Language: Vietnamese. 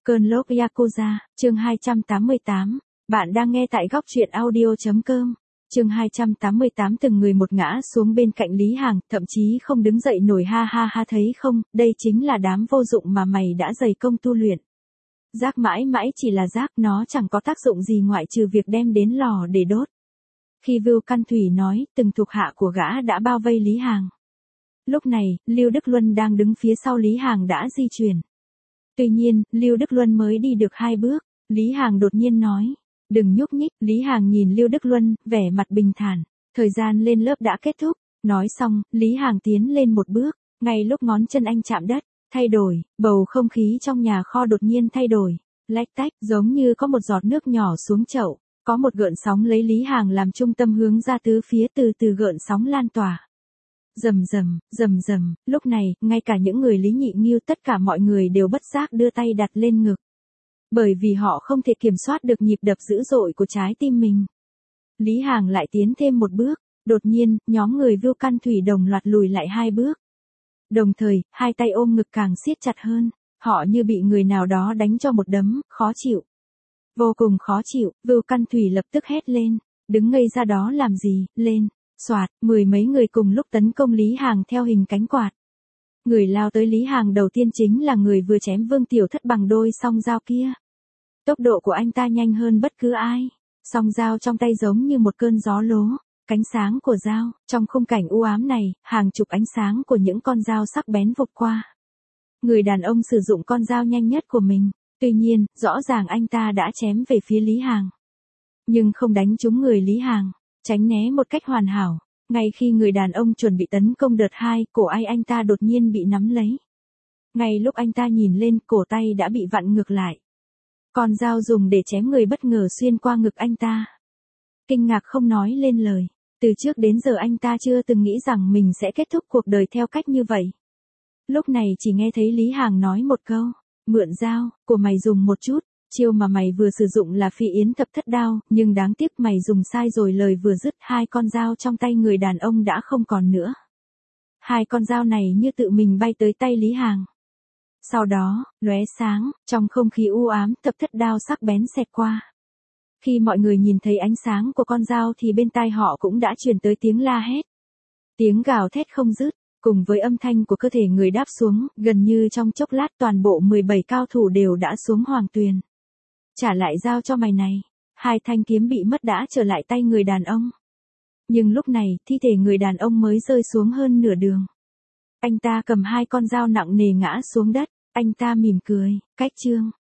Cơn lốc Yakuza, chương 288. Bạn đang nghe tại góc truyện audio.com. Chương 288. Từng người một ngã xuống bên cạnh Lý Hàng, thậm chí không đứng dậy nổi, ha ha ha, thấy không, đây chính là đám vô dụng mà mày đã dày công tu luyện. Rác mãi mãi chỉ là rác, nó chẳng có tác dụng gì ngoại trừ việc đem đến lò để đốt. Khi Vưu Căn Thủy nói, từng thuộc hạ của gã đã bao vây Lý Hàng. Lúc này, Lưu Đức Luân đang đứng phía sau Lý Hàng đã di chuyển. Tuy nhiên, Lưu Đức Luân mới đi được 2 bước, Lý Hàng đột nhiên nói, đừng nhúc nhích. Lý Hàng nhìn Lưu Đức Luân, vẻ mặt bình thản, thời gian lên lớp đã kết thúc. Nói xong, Lý Hàng tiến lên một bước, ngay lúc ngón chân anh chạm đất, thay đổi, bầu không khí trong nhà kho đột nhiên thay đổi, lách tách, giống như có một giọt nước nhỏ xuống chậu, có một gợn sóng lấy Lý Hàng làm trung tâm hướng ra tứ phía, từ từ gợn sóng lan tỏa. Rầm rầm, rầm rầm, lúc này, ngay cả những người Lý Nhị Nghiêu, tất cả mọi người đều bất giác đưa tay đặt lên ngực. Bởi vì họ không thể kiểm soát được nhịp đập dữ dội của trái tim mình. Lý Hàng lại tiến thêm một bước, đột nhiên, nhóm người Vưu Căn Thủy đồng loạt lùi lại 2 bước. Đồng thời, hai tay ôm ngực càng siết chặt hơn, họ như bị người nào đó đánh cho một đấm, khó chịu. Vô cùng khó chịu, Vưu Căn Thủy lập tức hét lên, đứng ngây ra đó làm gì, lên. Soạt, 10 mấy người cùng lúc tấn công Lý Hàng theo hình cánh quạt. Người lao tới Lý Hàng đầu tiên chính là người vừa chém Vương Tiểu Thất bằng đôi song dao kia. Tốc độ của anh ta nhanh hơn bất cứ ai. Song dao trong tay giống như một cơn gió lố, cánh sáng của dao, trong khung cảnh u ám này, hàng chục ánh sáng của những con dao sắc bén vụt qua. Người đàn ông sử dụng con dao nhanh nhất của mình, tuy nhiên, rõ ràng anh ta đã chém về phía Lý Hàng. Nhưng không đánh trúng người Lý Hàng. Tránh né một cách hoàn hảo, ngay khi người đàn ông chuẩn bị tấn công đợt 2, cổ anh ta đột nhiên bị nắm lấy. Ngay lúc anh ta nhìn lên, cổ tay đã bị vặn ngược lại. Con dao dùng để chém người bất ngờ xuyên qua ngực anh ta. Kinh ngạc không nói lên lời, từ trước đến giờ anh ta chưa từng nghĩ rằng mình sẽ kết thúc cuộc đời theo cách như vậy. Lúc này chỉ nghe thấy Lý Hàng nói một câu, mượn dao của mày dùng một chút. Chiêu mà mày vừa sử dụng là Phi Yến Thập Thất Đao, nhưng đáng tiếc mày dùng sai rồi. Lời vừa dứt, 2 con dao trong tay người đàn ông đã không còn nữa. 2 con dao này như tự mình bay tới tay Lý Hàng. Sau đó, lóe sáng, trong không khí u ám, thập thất đao sắc bén xẹt qua. Khi mọi người nhìn thấy ánh sáng của con dao thì bên tai họ cũng đã truyền tới tiếng la hét. Tiếng gào thét không dứt, cùng với âm thanh của cơ thể người đáp xuống, gần như trong chốc lát toàn bộ 17 cao thủ đều đã xuống hoàng tuyền. Trả lại dao cho mày này. 2 thanh kiếm bị mất đã trở lại tay người đàn ông. Nhưng lúc này, thi thể người đàn ông mới rơi xuống hơn nửa đường. Anh ta cầm 2 con dao nặng nề ngã xuống đất, anh ta mỉm cười, cách chương.